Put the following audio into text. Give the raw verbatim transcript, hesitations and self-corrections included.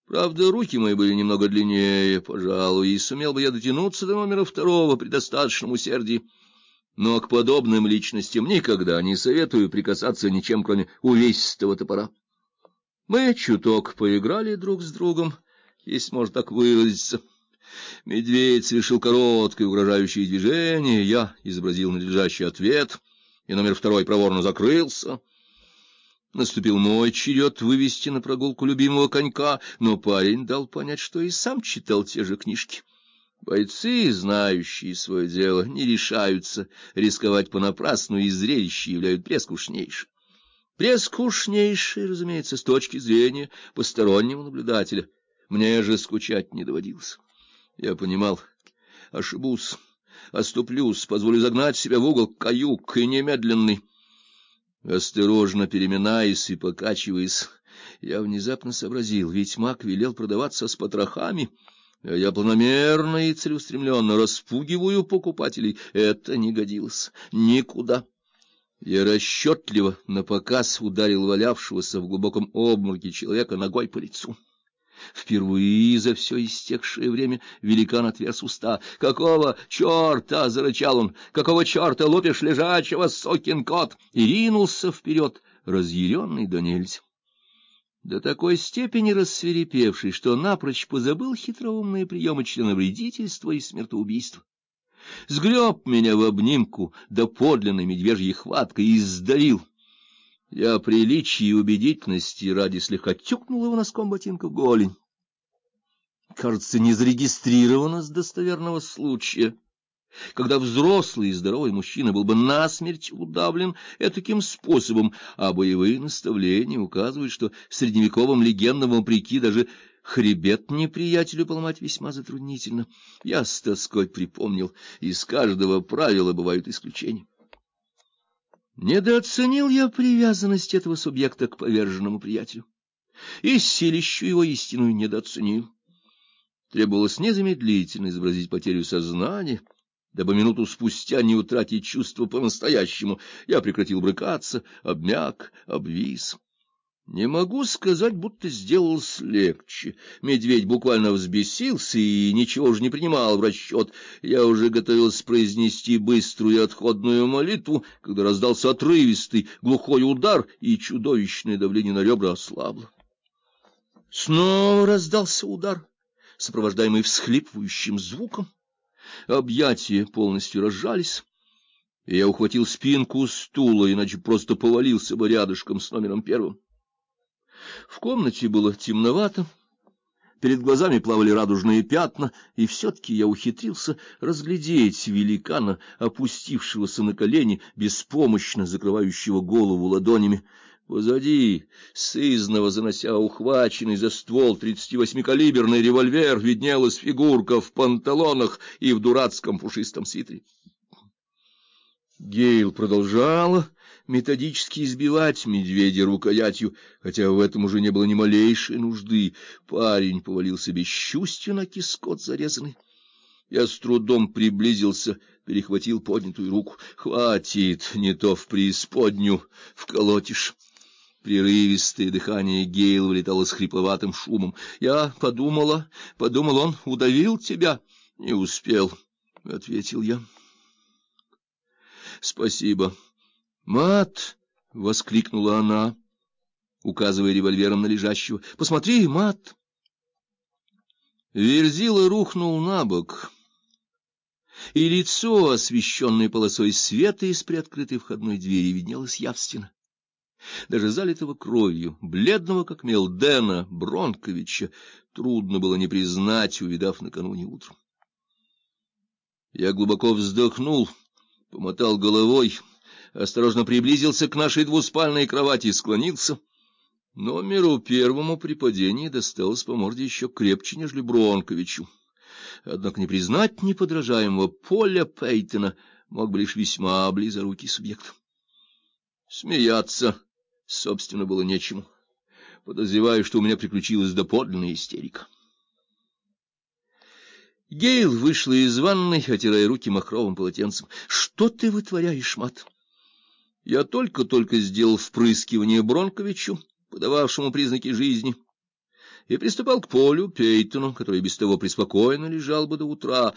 Правда, руки мои были немного длиннее, пожалуй, и сумел бы я дотянуться до номера второго при достаточном усердии. Но к подобным личностям никогда не советую прикасаться ничем, кроме увесистого топора. Мы чуток поиграли друг с другом, если можно так выразиться. Медведь совершил короткое угрожающее движение, я изобразил надлежащий ответ, и номер второй проворно закрылся. Наступил мой черед вывести на прогулку любимого конька, но парень дал понять, что и сам читал те же книжки. Бойцы, знающие свое дело, не решаются рисковать понапрасну, и зрелище являют прескучнейшее. Прескучнейшее, разумеется, с точки зрения постороннего наблюдателя. Мне же скучать не доводилось. Я понимал, ошибусь, оступлюсь, позволю загнать себя в угол каюк и немедленный. Осторожно переминаясь и покачиваясь, я внезапно сообразил, ведь маг велел продаваться с потрохами, а я планомерно и целеустремленно распугиваю покупателей. Это не годилось никуда. Я расчетливо напоказ ударил валявшегося в глубоком обмороке человека ногой по лицу. Впервые за все истекшее время великан отверз уста. «Какого черта?» — зарычал он. «Какого черта лупишь лежачего, сукин кот?» И ринулся вперед, разъяренный до нельзя. До такой степени рассвирепевший, что напрочь позабыл хитроумные приемы членовредительства и смертоубийства. Сгреб меня в обнимку до подлинной медвежьей хваткой и сдавил. Я приличия и убедительности ради слегка тюкнул его носком ботинка в голень. Кажется, не зарегистрировано с достоверного случая, когда взрослый и здоровый мужчина был бы насмерть удавлен этаким способом, а боевые наставления указывают, что средневековым легендам вопреки даже хребет неприятелю поломать весьма затруднительно. Я с тоской припомнил, из каждого правила бывают исключения. Недооценил я привязанность этого субъекта к поверженному приятелю, и силищу его истинную недооценил. Требовалось незамедлительно изобразить потерю сознания, дабы минуту спустя не утратить чувство по-настоящему. Я прекратил брыкаться, обмяк, обвис. Не могу сказать, будто сделалось легче. Медведь буквально взбесился и ничего уже не принимал в расчет. Я уже готовился произнести быструю отходную молитву, когда раздался отрывистый глухой удар, и чудовищное давление на ребра ослабло. Снова раздался удар, сопровождаемый всхлипывающим звуком. Объятия полностью разжались, и я ухватил спинку стула, иначе просто повалился бы рядышком с номером первым. В комнате было темновато, перед глазами плавали радужные пятна, и все-таки я ухитрился разглядеть великана, опустившегося на колени, беспомощно закрывающего голову ладонями. Позади, сызново занося ухваченный за ствол тридцативосьмикалиберный револьвер, виднелась фигурка в панталонах и в дурацком пушистом свитере. Гейл продолжала методически избивать медведя рукоятью, хотя в этом уже не было ни малейшей нужды. Парень повалился бесчувственно, кискот зарезанный. Я с трудом приблизился, перехватил поднятую руку. «Хватит, не то в преисподнюю вколотишь». Прерывистое дыхание Гейл вылетало с хрипловатым шумом. «Я подумала, подумал, он удавил тебя». «Не успел», — ответил я. «Спасибо». «Мат!» — воскликнула она, указывая револьвером на лежащего. «Посмотри, Мат!» Верзила рухнул на бок, и лицо, освещенное полосой света из приоткрытой входной двери, виднелось явственно. Даже залитого кровью, бледного как мел Дэна Бронковича, трудно было не признать, увидав накануне утром. Я глубоко вздохнул, помотал головой, осторожно приблизился к нашей двуспальной кровати и склонился. Номеру первому при падении досталось по морде еще крепче, нежели Бронковичу. Однако не признать неподражаемого Поля Пейтона мог бы лишь весьма близорукий субъект. Смеяться, собственно, было нечему. Подозреваю, что у меня приключилась доподлинная истерика. Гейл вышла из ванной, отирая руки махровым полотенцем. — Что ты вытворяешь, Мат? Я только-только сделал впрыскивание Бронковичу, подававшему признаки жизни. и приступал к Полю Пейтону, который без того преспокойно лежал бы до утра,